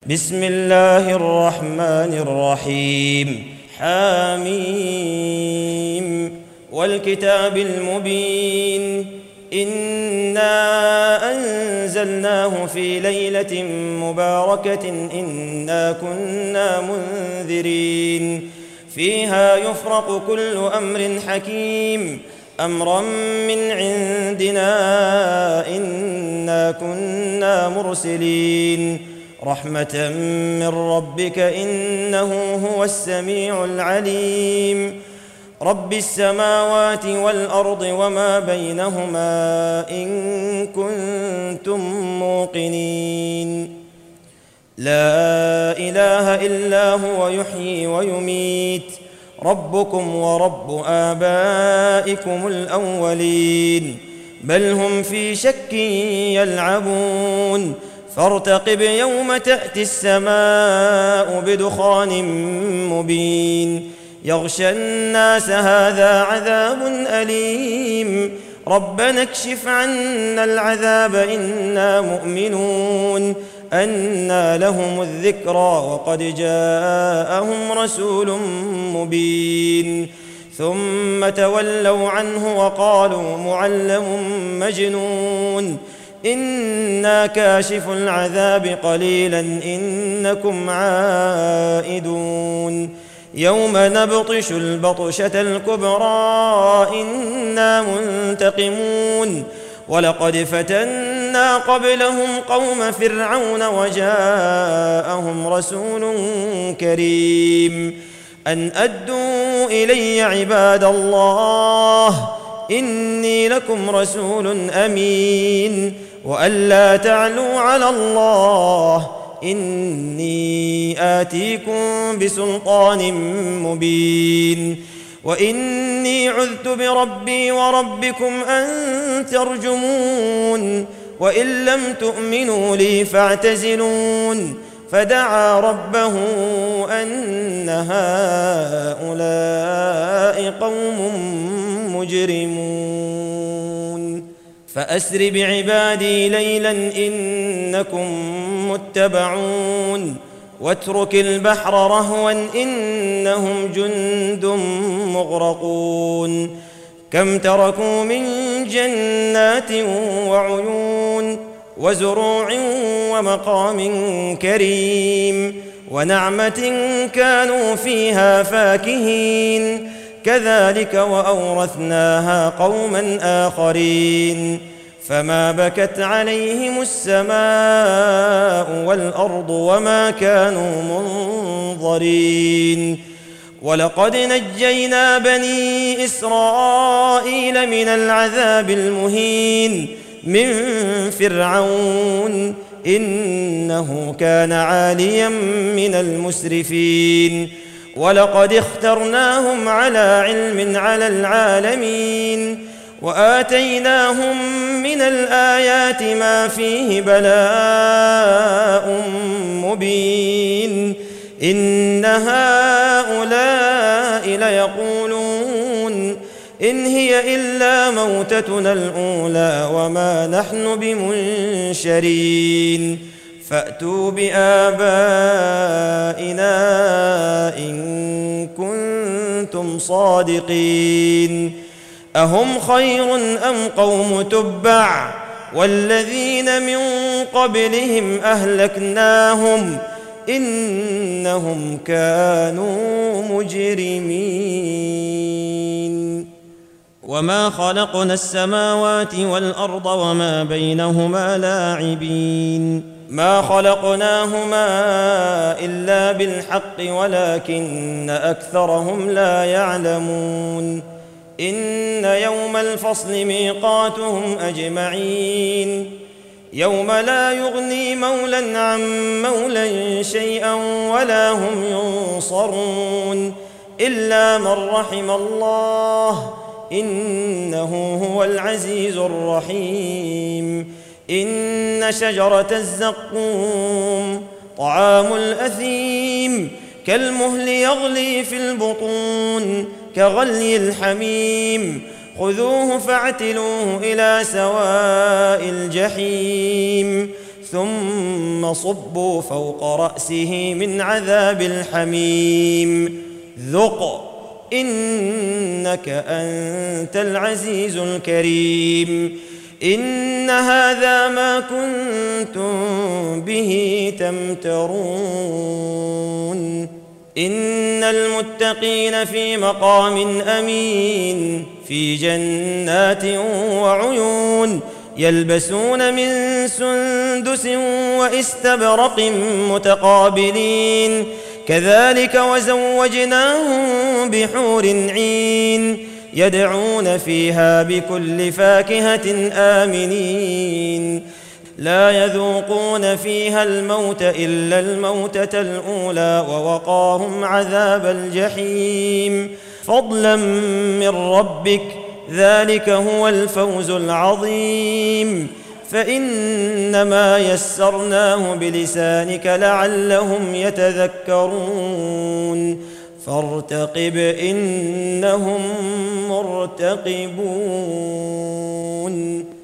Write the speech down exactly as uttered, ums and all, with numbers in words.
بسم الله الرحمن الرحيم. حاميم والكتاب المبين. إنا أنزلناه في ليلة مباركة إنا كنا منذرين فيها يفرق كل أمر حكيم أمرا من عندنا إنا كنا مرسلين رحمة من ربك إنه هو السميع العليم. رب السماوات والأرض وما بينهما إن كنتم موقنين. لا إله إلا هو يحيي ويميت ربكم ورب آبائكم الأولين بل هم في شك يلعبون فارتقب يوم تأتي السماء بدخان مبين يغشى الناس هذا عذاب أليم ربنا اكشف عنا العذاب إنا مؤمنون أنى لهم الذكرى وقد جاءهم رسول مبين ثم تولوا عنه وقالوا معلم مجنون إنا كاشف العذاب قليلا إنكم عائدون يوم نبطش البطشة الكبرى إنا منتقمون ولقد فتنا قبلهم قوم فرعون وجاءهم رسول كريم أن أدوا إلي عباد الله إني لكم رسول أمين وأن لا تعلوا على الله إني آتيكم بسلطان مبين وإني عذت بربي وربكم أن ترجمون وإن لم تؤمنوا لي فاعتزلون فدعا ربه أن هؤلاء قوم مجرمون فأسر بعبادي ليلا إنكم متبعون واترك البحر رهوا إنهم جند مغرقون كم تركوا من جنات وعيون وزروع ومقام كريم ونعمة كانوا فيها فاكهين كذلك وأورثناها قوما آخرين فما بكت عليهم السماء والأرض وما كانوا منظرين ولقد نجينا بني إسرائيل من العذاب المهين من فرعون إنه كان عاليا من المسرفين ولقد اخترناهم على علم على العالمين وآتيناهم من الآيات ما فيه بلاء مبين إن هؤلاء ليقولون إن هي إلا موتتنا الأولى وما نحن بمنشرين فأتوا بآبائنا إن كنتم صادقين أهم خير أم قوم تبع والذين من قبلهم أهلكناهم إنهم كانوا مجرمين وما خلقنا السماوات والأرض وما بينهما لاعبين ما خلقناهما إلا بالحق ولكن أكثرهم لا يعلمون إن يوم الفصل ميقاتهم أجمعين يوم لا يغني مولى عن مولى شيئا ولا هم ينصرون إلا من رحم الله إنه هو العزيز الرحيم إن شجرة الزقوم طعام الأثيم كالمهل يغلي في البطون كغلي الحميم خذوه فاعتلوه إلى سواء الجحيم ثم صبوا فوق رأسه من عذاب الحميم ذق إنك أنت العزيز الكريم إن هذا ما كنتم به تمترون إن المتقين في مقام أمين في جنات وعيون يلبسون من سندس واستبرق متقابلين كذلك وزوجناهم بحور عين يدعون فيها بكل فاكهة آمنين لا يذوقون فيها الموت إلا الموتة الأولى ووقاهم عذاب الجحيم فضلا من ربك ذلك هو الفوز العظيم فإنما يسرناه بلسانك لعلهم يتذكرون فارتقب إنهم مرتقبون